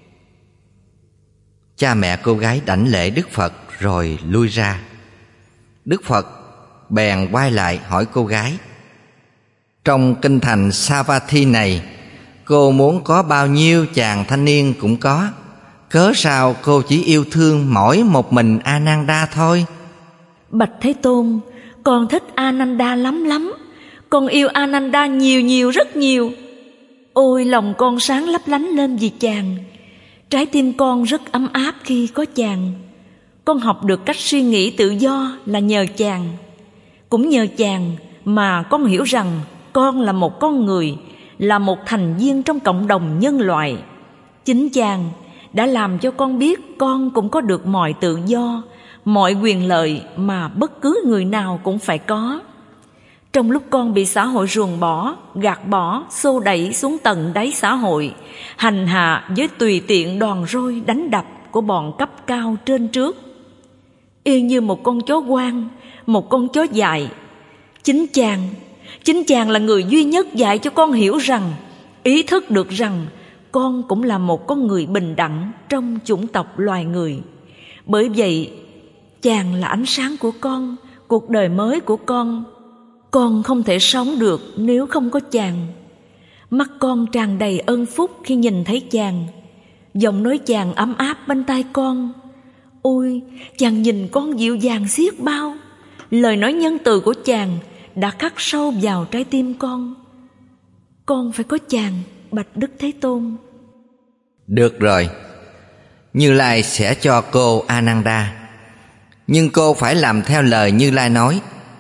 B: Cha mẹ cô gái đảnh lễ Đức Phật rồi lui ra. Đức Phật bèn quay lại hỏi cô gái: Trong kinh thành Savatthi này, cô muốn có bao nhiêu chàng thanh niên cũng có, cớ sao cô chỉ yêu thương mỗi một mình Ananda thôi?
A: Bạch Thế Tôn, con thích Ananda lắm lắm. Con yêu Ananda nhiều nhiều rất nhiều. Ôi, lòng con sáng lấp lánh lên vì chàng. Trái tim con rất ấm áp khi có chàng. Con học được cách suy nghĩ tự do là nhờ chàng. Cũng nhờ chàng mà con hiểu rằng con là một con người, là một thành viên trong cộng đồng nhân loại. Chính chàng đã làm cho con biết con cũng có được mọi tự do, mọi quyền lợi mà bất cứ người nào cũng phải có. Trong lúc con bị xã hội ruồng bỏ, gạt bỏ, xô đẩy xuống tận đáy xã hội, hành hạ với tùy tiện đòn roi đánh đập của bọn cấp cao trên trước, y như một con chó hoang, một con chó dại, chính chàng, chính chàng là người duy nhất dạy cho con hiểu rằng, ý thức được rằng con cũng là một con người bình đẳng trong chủng tộc loài người. Bởi vậy, chàng là ánh sáng của con, cuộc đời mới của con. Con không thể sống được nếu không có chàng. Mắt con tràn đầy ơn phúc khi nhìn thấy chàng. Giọng nói chàng ấm áp bên tai con. Ôi, chàng nhìn con dịu dàng xiết bao. Lời nói nhân từ của chàng đã khắc sâu vào trái tim con. Con phải có chàng, bạch Đức Thế Tôn.
B: Được rồi, Như Lai sẽ cho cô Ananda, nhưng cô phải làm theo lời Như Lai nói.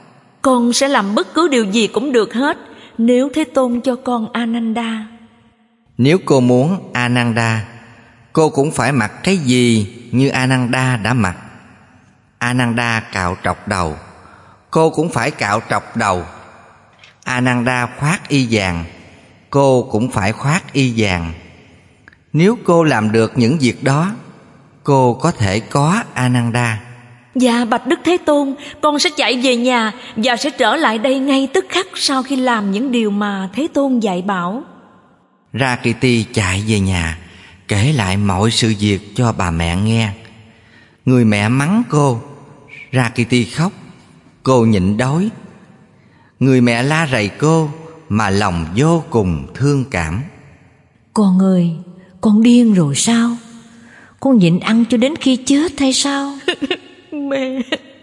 A: Con sẽ làm bất cứ điều gì cũng được hết nếu Thế Tôn cho con Ananda.
B: Nếu cô muốn Ananda, cô cũng phải mặc cái gì như Ananda đã mặc. Ananda cạo trọc đầu, cô cũng phải cạo trọc đầu. Ananda khoác y vàng, cô cũng phải khoác y vàng. Nếu cô làm được những việc đó, cô có thể có Ananda.
A: Dạ bạch Đức Thế Tôn, con sẽ chạy về nhà và sẽ trở lại đây ngay tức khắc sau khi làm những điều mà Thế Tôn dạy bảo.
B: Rakiti chạy về nhà, kể lại mọi sự việc cho bà mẹ nghe. Người mẹ mắng cô, Rakiti khóc, cô nhịn đói. Người mẹ la rầy cô mà lòng vô cùng thương cảm.
C: Con ơi, con điên rồi sao? Con nhịn ăn cho đến khi chết hay sao?
A: Mẹ,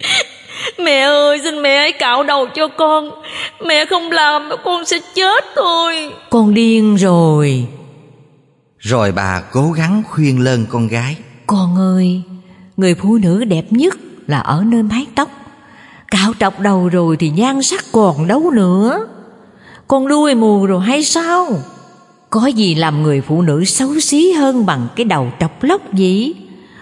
A: mẹ ơi, xin mẹ hãy cạo đầu cho con. Mẹ không làm con sẽ chết thôi.
C: Con điên rồi.
B: Rồi bà cố gắng khuyên lơn con gái.
C: Con ơi, người phụ nữ đẹp nhất là ở nơi mái tóc. Cạo trọc đầu rồi thì nhan sắc còn đâu nữa. Con đuôi mù rồi hay sao? Có gì làm người phụ nữ xấu xí hơn bằng cái đầu trọc lóc vậy?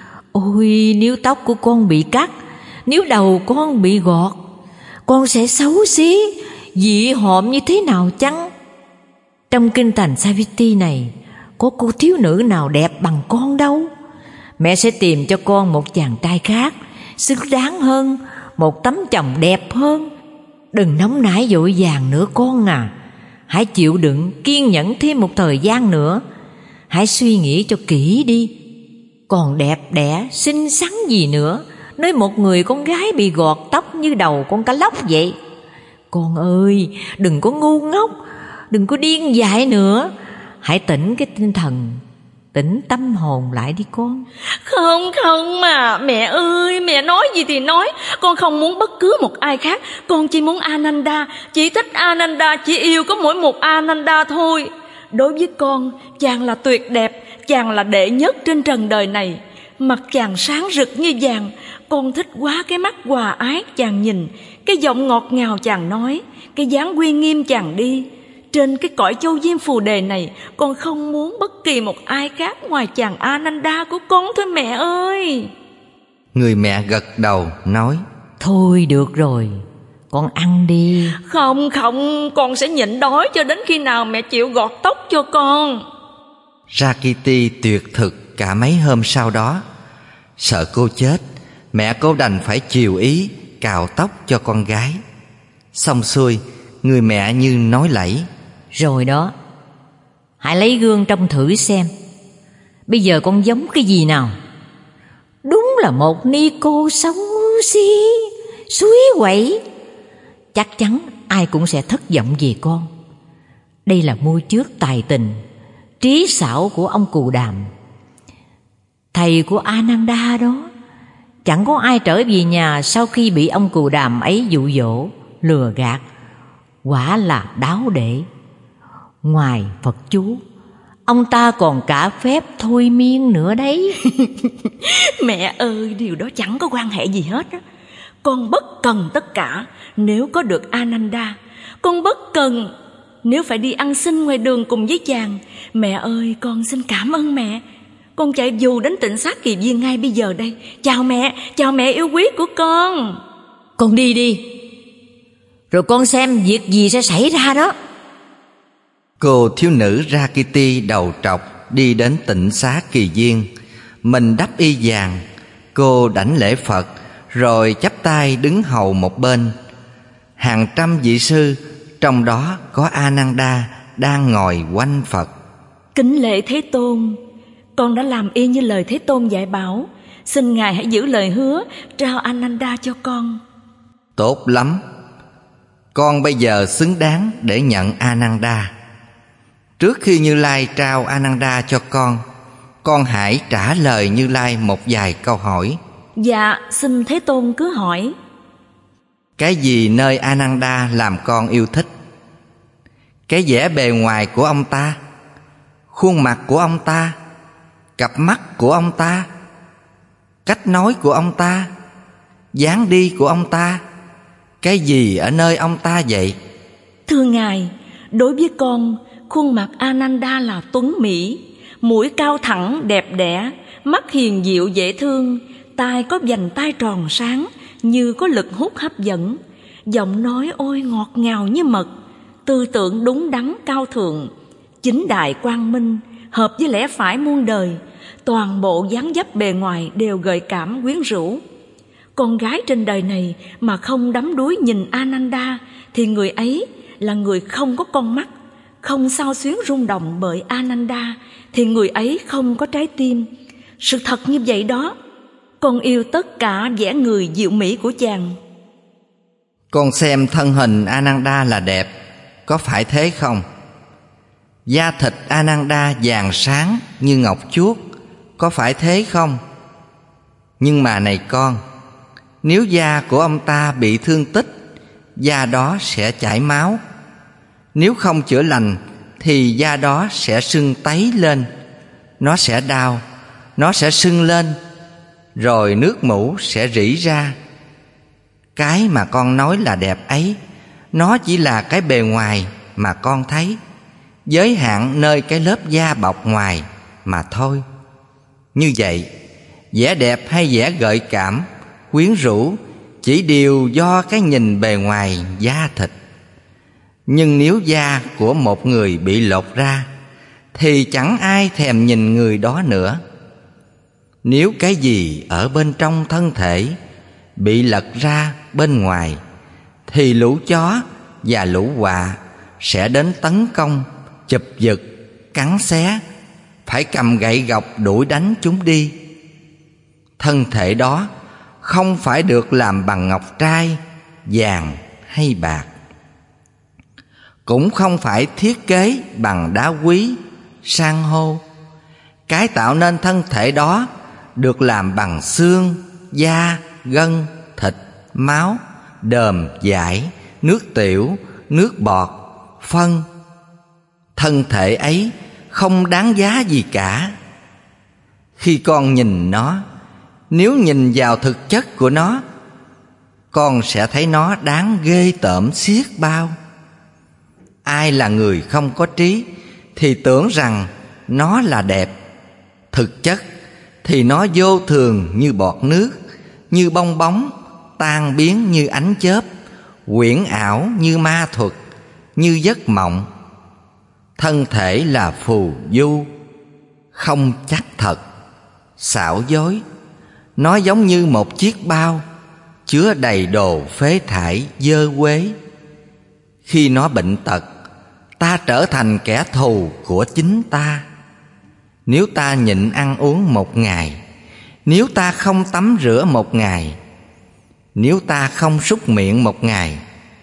C: Ôi, nếu tóc của con bị cắt, nếu đầu con bị gọt, con sẽ xấu xí, dị hợm như thế nào chăng? Trong kinh thành Saviti này, có cô thiếu nữ nào đẹp bằng con đâu. Mẹ sẽ tìm cho con một chàng trai khác, xứng đáng hơn, một tấm chồng đẹp hơn. Đừng nóng nảy vội vàng nữa con à. Hãy chịu đựng, kiên nhẫn thêm một thời gian nữa. Hãy suy nghĩ cho kỹ đi. Còn đẹp đẽ, xinh xắn gì nữa, nơi một người con gái bị gọt tóc như đầu con cá lóc vậy. Con ơi, đừng có ngu ngốc, đừng có điên dại nữa. Hãy tỉnh cái tinh thần, tỉnh tâm hồn lại đi con.
A: Không không mà mẹ ơi, mẹ nói gì thì nói. Con không muốn bất cứ một ai khác. Con chỉ muốn Ananda, chỉ thích Ananda, chỉ yêu có mỗi một Ananda thôi. Đối với con, chàng là tuyệt đẹp, chàng là đệ nhất trên trần đời này. Mặt chàng sáng rực như vàng. Con thích quá cái mắt hòa ái chàng nhìn, cái giọng ngọt ngào chàng nói, cái dáng uy nghiêm chàng đi. Trên cái cõi châu diêm phù đề này, con không muốn bất kỳ một ai khác ngoài chàng Ananda của con thôi mẹ ơi.
B: Người mẹ gật đầu nói,
C: thôi được rồi, con ăn đi.
A: Không không, con sẽ nhịn đói cho đến khi nào mẹ chịu gọt tóc cho con.
B: Rakiti tuyệt thực cả mấy hôm sau đó. Sợ cô chết, mẹ cô đành phải chiều ý cạo tóc cho con gái. Xong xuôi, người mẹ như nói lẫy,
C: rồi đó, hãy lấy gương trông thử xem. Bây giờ con giống cái gì nào? Đúng là một ni cô xấu xí, suối quậy. Chắc chắn ai cũng sẽ thất vọng về con. Đây là môi trước tài tình, trí xảo của ông Cù Đàm, thầy của Ananda đó. Chẳng có ai trở về nhà sau khi bị ông Cù Đàm ấy dụ dỗ, lừa gạt. Quả là đáo để. Ngoài Phật chú, ông ta còn cả phép thôi miên nữa đấy.
A: Mẹ ơi, điều đó chẳng có quan hệ gì hết á. Con bất cần tất cả nếu có được Ananda. Con bất cần nếu phải đi ăn xin ngoài đường cùng với chàng. Mẹ ơi, con xin cảm ơn mẹ. Con chạy dù đến Tịnh Sát Kỳ Viên ngay bây giờ đây. Chào mẹ, chào mẹ yêu quý của con.
C: Con đi đi, rồi con xem việc gì sẽ xảy ra đó.
B: Cô thiếu nữ Rakiti đầu trọc đi đến Tịnh Xá Kỳ Viên. Mình đắp y vàng, cô đảnh lễ Phật, rồi chắp tay đứng hầu một bên. Hàng trăm vị sư, trong đó có Ananda, đang ngồi quanh Phật.
A: Kính lễ Thế Tôn, con đã làm y như lời Thế Tôn dạy bảo. Xin Ngài hãy giữ lời hứa, trao Ananda cho con.
B: Tốt lắm, con bây giờ xứng đáng để nhận Ananda. Trước khi Như Lai trao Ananda cho con, con hãy trả lời Như Lai một vài câu hỏi.
A: Dạ, xin Thế Tôn cứ hỏi.
B: Cái gì nơi Ananda làm con yêu thích? Cái vẻ bề ngoài của ông ta, khuôn mặt của ông ta, cặp mắt của ông ta, cách nói của ông ta, dáng đi của ông ta, Cái gì ở nơi ông ta vậy?
A: Thưa Ngài, đối với con, khuôn mặt Ananda là tuấn mỹ, mũi cao thẳng đẹp đẽ, mắt hiền diệu dễ thương, tai có vành tai tròn sáng như có lực hút hấp dẫn, giọng nói ôi ngọt ngào như mật, tư tưởng đúng đắn cao thượng, chính đại quang minh, hợp với lẽ phải muôn đời. Toàn bộ dáng dấp bề ngoài đều gợi cảm quyến rũ. Con gái trên đời này mà không đắm đuối nhìn Ananda thì người ấy là người không có con mắt. Không xao xuyến rung động bởi Ananda thì người ấy không có trái tim. Sự thật như vậy đó. Con yêu tất cả vẻ người diệu mỹ của chàng.
B: Con xem thân hình Ananda là đẹp, có phải thế không? Da thịt Ananda vàng sáng như ngọc chuốt, có phải thế không? Nhưng mà này con, nếu da của ông ta bị thương tích, da đó sẽ chảy máu. Nếu không chữa lành thì da đó sẽ sưng tấy lên. Nó sẽ đau, nó sẽ sưng lên, rồi nước mủ sẽ rỉ ra. Cái mà con nói là đẹp ấy, nó chỉ là cái bề ngoài mà con thấy, giới hạn nơi cái lớp da bọc ngoài mà thôi. Như vậy, vẻ đẹp hay vẻ gợi cảm, quyến rũ chỉ đều do cái nhìn bề ngoài da thịt. Nhưng nếu da của một người bị lột ra thì chẳng ai thèm nhìn người đó nữa. Nếu cái gì ở bên trong thân thể bị lật ra bên ngoài thì lũ chó và lũ quạ sẽ đến tấn công, chụp giật, cắn xé, phải cầm gậy gộc đuổi đánh chúng đi. Thân thể đó không phải được làm bằng ngọc trai, vàng hay bạc, cũng không phải thiết kế bằng đá quý, san hô. Cái tạo nên thân thể đó được làm bằng xương, da, gân, thịt, máu, đờm, vải, nước tiểu, nước bọt, phân. Thân thể ấy không đáng giá gì cả. Khi con nhìn nó, nếu nhìn vào thực chất của nó, con sẽ thấy nó đáng ghê tởm xiết bao. Ai là người không có trí thì tưởng rằng nó là đẹp. Thực chất thì nó vô thường như bọt nước, như bong bóng, tan biến như ánh chớp, quyển ảo như ma thuật, như giấc mộng. Thân thể là phù du, không chắc thật, xảo dối. Nó giống như một chiếc bao chứa đầy đồ phế thải dơ quế. Khi nó bệnh tật, ta trở thành kẻ thù của chính ta. Nếu ta nhịn ăn uống một ngày, nếu ta không tắm rửa một ngày, nếu ta không súc miệng một ngày,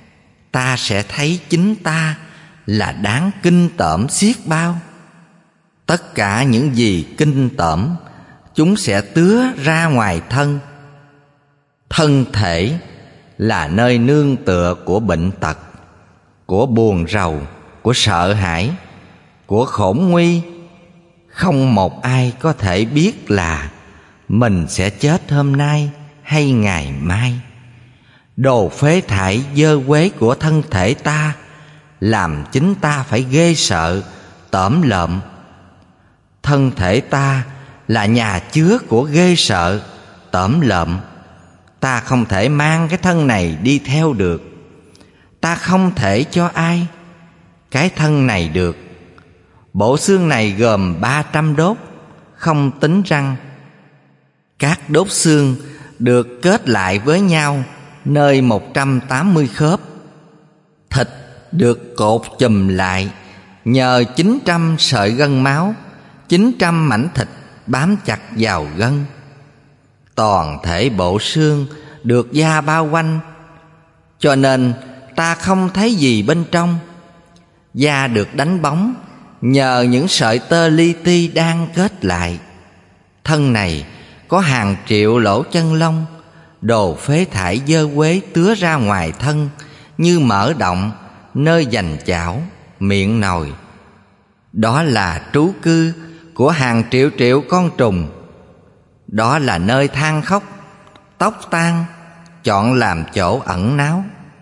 B: ta sẽ thấy chính ta là đáng kinh tởm xiết bao. Tất cả những gì kinh tởm, chúng sẽ tứa ra ngoài thân. Thân thể là nơi nương tựa của bệnh tật, của buồn rầu, của sợ hãi, của khổn nguy. Không một ai có thể biết là mình sẽ chết hôm nay hay ngày mai. Đồ phế thải dơ quế của thân thể ta làm chính ta phải ghê sợ, tởm lợm. Thân thể ta là nhà chứa của ghê sợ, tởm lợm. Ta không thể mang cái thân này đi theo được. Ta không thể cho ai cái thân này được. Bộ xương này gồm ba trăm đốt, không tính răng. Các đốt xương được kết lại với nhau nơi một trăm tám mươi khớp. Thịt được cột chùm lại nhờ chín trăm sợi gân máu, chín trăm mảnh thịt bám chặt vào gân. Toàn thể bộ xương được da bao quanh, cho nên ta không thấy gì bên trong. Da được đánh bóng nhờ những sợi tơ li ti đang kết lại. Thân này có hàng triệu lỗ chân lông, đồ phế thải dơ quế tứa ra ngoài thân như mở động nơi dành chảo, miệng nồi. Đó là trú cư của hàng triệu triệu con trùng. Đó là nơi than khóc, tóc tan, chọn làm chỗ ẩn náu.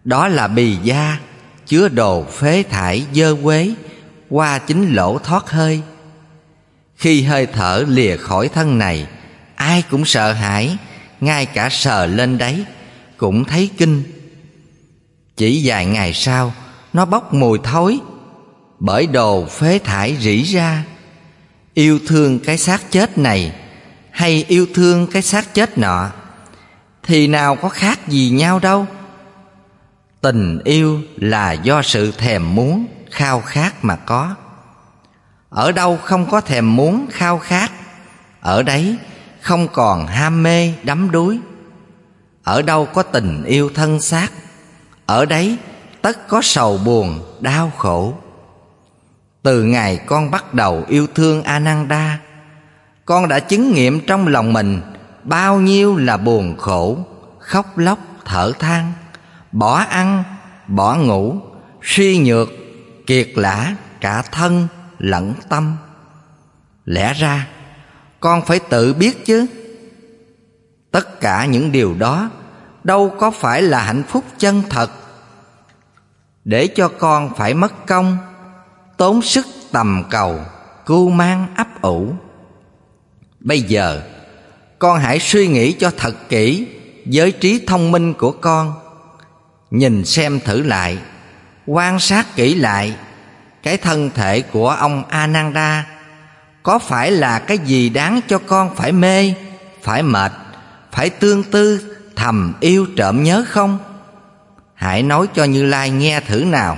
B: Đó là bì da chứa đồ phế thải dơ quế qua chính lỗ thoát hơi. Khi hơi thở lìa khỏi thân này, ai cũng sợ hãi, ngay cả sờ lên đấy cũng thấy kinh. Chỉ vài ngày sau, nó bốc mùi thối bởi đồ phế thải rỉ ra. Yêu thương cái xác chết này hay yêu thương cái xác chết nọ thì nào có khác gì nhau đâu. Tình yêu là do sự thèm muốn, khao khát mà có. Ở đâu không có thèm muốn, khao khát, ở đấy không còn ham mê, đắm đuối. Ở đâu có tình yêu thân xác, ở đấy tất có sầu buồn, đau khổ. Từ ngày con bắt đầu yêu thương Ananda, con đã chứng nghiệm trong lòng mình bao nhiêu là buồn khổ, khóc lóc thở than, bỏ ăn, bỏ ngủ, suy nhược, kiệt lả cả thân lẫn tâm. Lẽ ra con phải tự biết chứ. Tất cả những điều đó đâu có phải là hạnh phúc chân thật, để cho con phải mất công, tốn sức tầm cầu, cưu mang ấp ủ. Bây giờ con hãy suy nghĩ cho thật kỹ với trí thông minh của con. Nhìn xem thử lại, quan sát kỹ lại cái thân thể của ông Ananda có phải là cái gì đáng cho con phải mê, phải mệt, phải tương tư, thầm yêu trộm nhớ không? Hãy nói cho Như Lai nghe thử nào.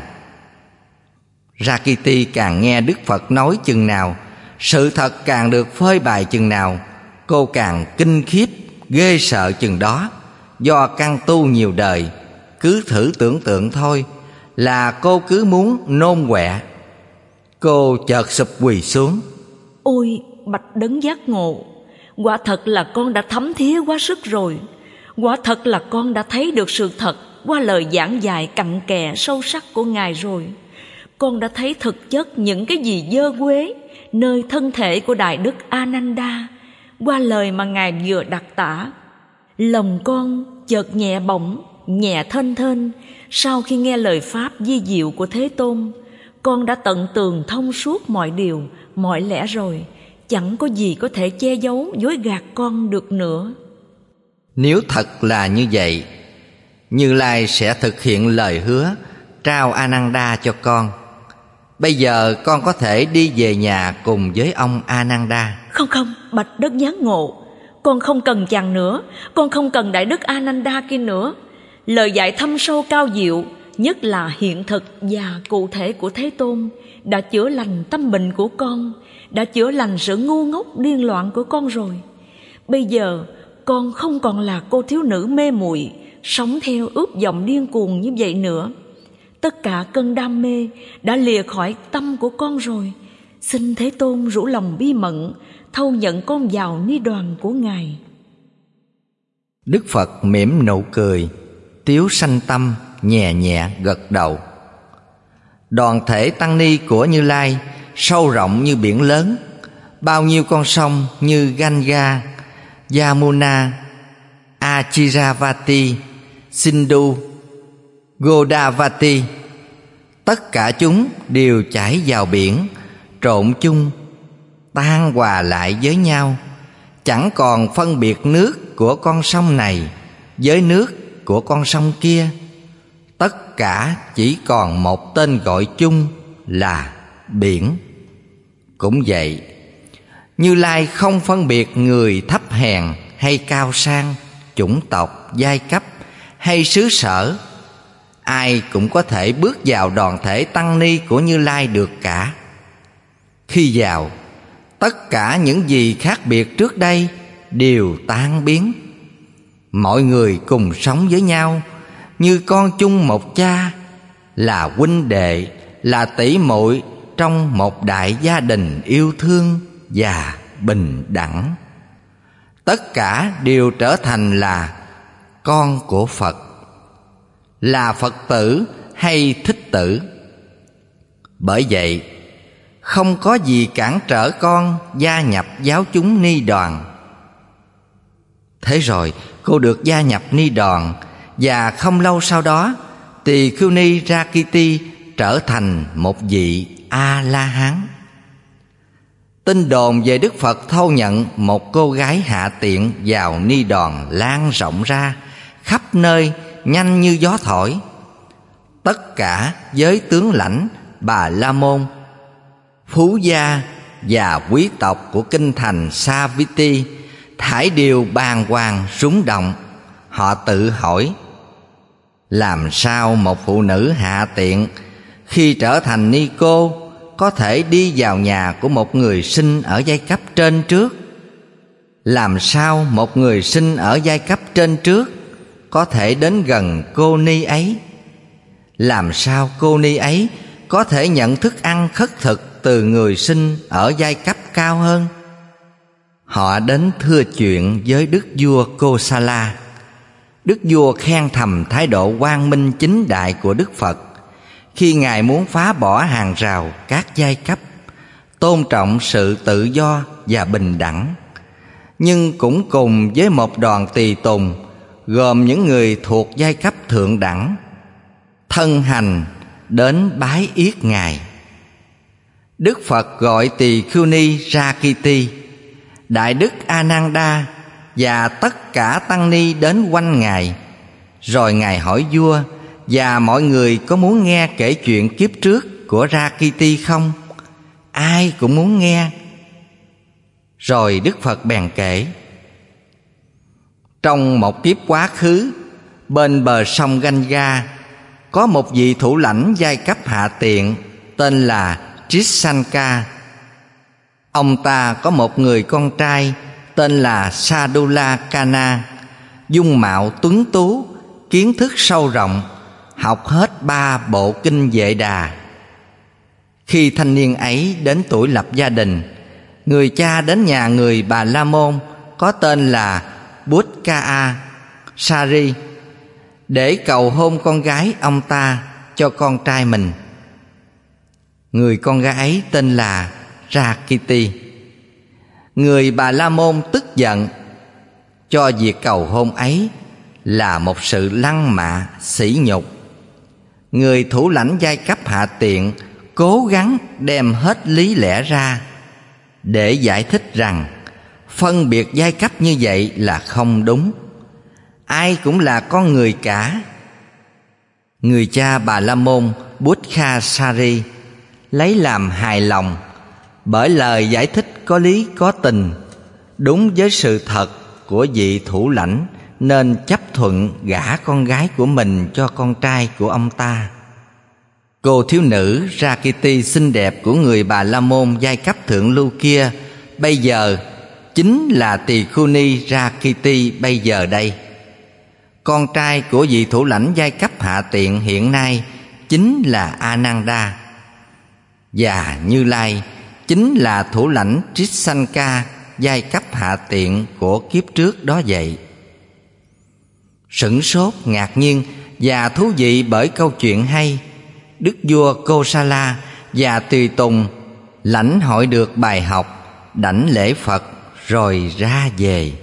B: Rakiti càng nghe Đức Phật nói chừng nào, sự thật càng được phơi bày chừng nào, cô càng kinh khiếp, ghê sợ chừng đó. Do căn tu nhiều đời, cứ thử tưởng tượng thôi là cô cứ muốn nôn quẹ. Cô chợt sụp quỳ xuống.
A: Ôi bạch đấng giác ngộ, quả thật là con đã thấm thía quá sức rồi. Quả thật là con đã thấy được sự thật qua lời giảng dạy cặn kẽ sâu sắc của Ngài rồi. Con đã thấy thực chất những cái gì dơ quế nơi thân thể của Đại Đức Ananda qua lời mà Ngài vừa đặc tả. Lòng con chợt nhẹ bỗng, nhẹ thênh thênh sau khi nghe lời pháp di diệu của Thế Tôn. Con đã tận tường thông suốt mọi điều, mọi lẽ rồi. Chẳng có gì có thể che giấu, dối gạt con được nữa.
B: Nếu thật là như vậy, Như Lai sẽ thực hiện lời hứa trao Ananda cho con. Bây giờ con có thể đi về nhà cùng với ông Ananda.
A: Không không, bạch đất giác ngộ, con không cần chàng nữa. Con không cần Đại Đức Ananda kia nữa. Lời dạy thâm sâu cao diệu, nhất là hiện thực và cụ thể của Thế Tôn, đã chữa lành tâm bệnh của con, đã chữa lành sự ngu ngốc điên loạn của con rồi. Bây giờ con không còn là cô thiếu nữ mê muội sống theo ước vọng điên cuồng như vậy nữa. Tất cả cơn đam mê đã lìa khỏi tâm của con rồi. Xin Thế Tôn rủ lòng bi mẫn thâu nhận con vào ni đoàn của Ngài.
B: Đức Phật mỉm nụ cười, tiếu sanh tâm, nhẹ nhẹ gật đầu. Đoàn thể tăng ni của Như Lai sâu rộng như biển lớn. Bao nhiêu con sông như Ganga, Yamuna, Achiravati, Sindhu, Godavati, tất cả chúng đều chảy vào biển, trộn chung, tan hòa lại với nhau. Chẳng còn phân biệt nước của con sông này với nước của con sông kia. Tất cả chỉ còn một tên gọi chung là biển. Cũng vậy, Như Lai không phân biệt người thấp hèn hay cao sang, chủng tộc, giai cấp hay xứ sở. Ai cũng có thể bước vào đoàn thể tăng ni của Như Lai được cả. Khi vào, tất cả những gì khác biệt trước đây đều tan biến. Mọi người cùng sống với nhau như con chung một cha, là huynh đệ, là tỷ muội trong một đại gia đình yêu thương và bình đẳng. Tất cả đều trở thành là con của Phật, là Phật tử hay thích tử. Bởi vậy, không có gì cản trở con gia nhập giáo chúng ni đoàn. Thế rồi cô được gia nhập ni đoàn, và không lâu sau đó Tỳ Khưu Ni Rakiti trở thành một vị A-la-hán. Tin đồn về Đức Phật thâu nhận một cô gái hạ tiện vào ni đoàn lan rộng ra khắp nơi nhanh như gió thổi. Tất cả giới tướng lãnh, Bà La Môn, phú gia và quý tộc của kinh thành Saviti thảy đều bàng hoàng rúng động. Họ tự hỏi, làm sao một phụ nữ hạ tiện khi trở thành ni cô có thể đi vào nhà của một người sinh ở giai cấp trên trước? Làm sao một người sinh ở giai cấp trên trước có thể đến gần cô ni ấy? Làm sao cô ni ấy có thể nhận thức ăn khất thực từ người sinh ở giai cấp cao hơn? Họ đến thưa chuyện với đức vua Kosala. Đức vua khen thầm thái độ quang minh chính đại của Đức Phật khi Ngài muốn phá bỏ hàng rào các giai cấp, tôn trọng sự tự do và bình đẳng, nhưng cũng cùng với một đoàn tùy tùng gồm những người thuộc giai cấp thượng đẳng thân hành đến bái yết Ngài. Đức Phật gọi Tỳ Khưu Ni Rakiti, Đại Đức Ananda và tất cả tăng ni đến quanh Ngài. Rồi Ngài hỏi vua và mọi người có muốn nghe kể chuyện kiếp trước của Rakiti không? Ai cũng muốn nghe. Rồi Đức Phật bèn kể, trong một kiếp quá khứ, bên bờ sông Ganga có một vị thủ lãnh giai cấp hạ tiện tên là Trisanka. Ông ta có một người con trai tên là Sadula Kana, dung mạo tuấn tú, kiến thức sâu rộng, học hết ba bộ kinh Vệ Đà. Khi thanh niên ấy đến tuổi lập gia đình, người cha đến nhà người Bà La Môn có tên là Buddhaka Sari để cầu hôn con gái ông ta cho con trai mình. Người con gái ấy tên là Rakiti. Người Bà La Môn tức giận, cho việc cầu hôn ấy là một sự lăng mạ sỉ nhục. Người thủ lãnh giai cấp hạ tiện cố gắng đem hết lý lẽ ra để giải thích rằng phân biệt giai cấp như vậy là không đúng. Ai cũng là con người cả. Người cha Bà La Môn Buddhasari lấy làm hài lòng bởi lời giải thích có lý có tình, đúng với sự thật của vị thủ lãnh, nên chấp thuận gả con gái của mình cho con trai của ông ta. Cô thiếu nữ Rakiti xinh đẹp của người Bà La Môn giai cấp thượng lưu kia bây giờ chính là Tỳ Khưu Ni Rakiti bây giờ đây. Con trai của vị thủ lãnh giai cấp hạ tiện hiện nay chính là Ananda, và Như Lai chính là thủ lãnh Trisanka giai cấp hạ tiện của kiếp trước đó vậy. Sửng sốt, ngạc nhiên và thú vị bởi câu chuyện hay, đức vua Kosala và tùy tùng lãnh hội được bài học, đảnh lễ Phật rồi ra về.